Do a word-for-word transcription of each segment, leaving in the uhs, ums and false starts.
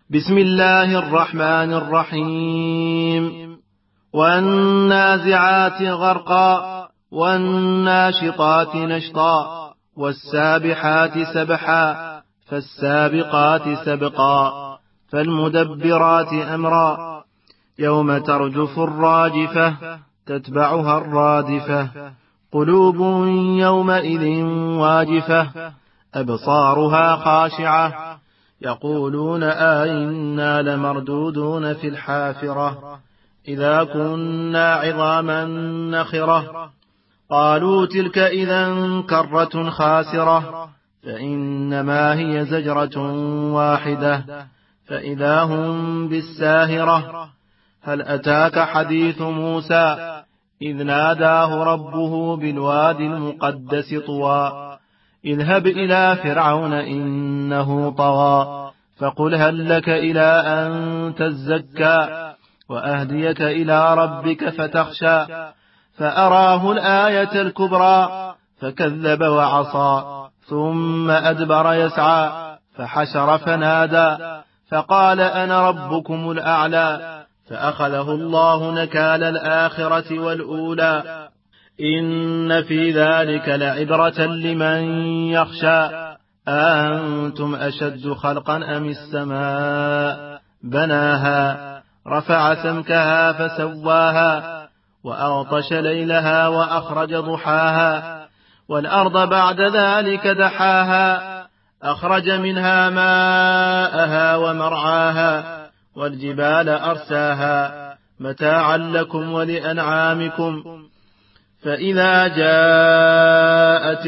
بسم الله الرحمن الرحيم. والنازعات غرقا والناشطات نشطا والسابحات سبحا فالسابقات سبقا فالمدبرات أمرا يوم ترجف الراجفة تتبعها الرادفة قلوب يومئذ واجفة أبصارها خاشعة يقولون أئنا لمردودون في الحافرة إذا كنا عظاما نخرة قالوا تلك إذا كرة خاسرة فإنما هي زجرة واحدة فإذا هم بالساهرة هل أتاك حديث موسى إذ ناداه ربه بالوادي المقدس طوى اذهب إلى فرعون إنه طغى فقل هل لك إلى أن تزكى وأهديك إلى ربك فتخشى فأراه الآية الكبرى فكذب وعصى ثم أدبر يسعى فحشر فنادى فقال أنا ربكم الأعلى فأخذه الله نكال الآخرة والأولى إن في ذلك لعبرة لمن يخشى أأنتم أشد خلقا أم السماء بناها رفع سمكها فسواها وأغطش ليلها وأخرج ضحاها والأرض بعد ذلك دحاها أخرج منها ماءها ومرعاها والجبال أرساها متاعا لكم ولأنعامكم فإذا جاءت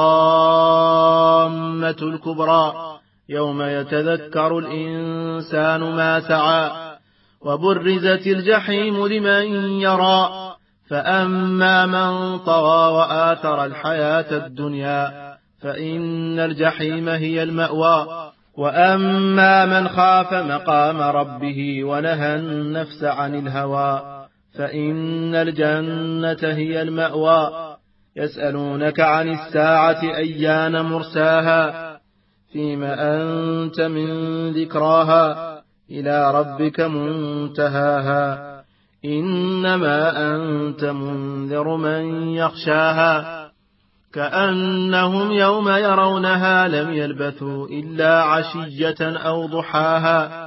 الطامة الكبرى يوم يتذكر الإنسان ما سعى وبرزت الجحيم لمن يرى فأما من طغى وآثر الحياة الدنيا فإن الجحيم هي المأوى وأما من خاف مقام ربه ونهى النفس عن الهوى فإن الجنة هي المأوى يسألونك عن الساعة أيان مرساها فيما أنت من ذكراها إلى ربك منتهاها إنما أنت منذر من يخشاها كأنهم يوم يرونها لم يلبثوا إلا عشية أو ضحاها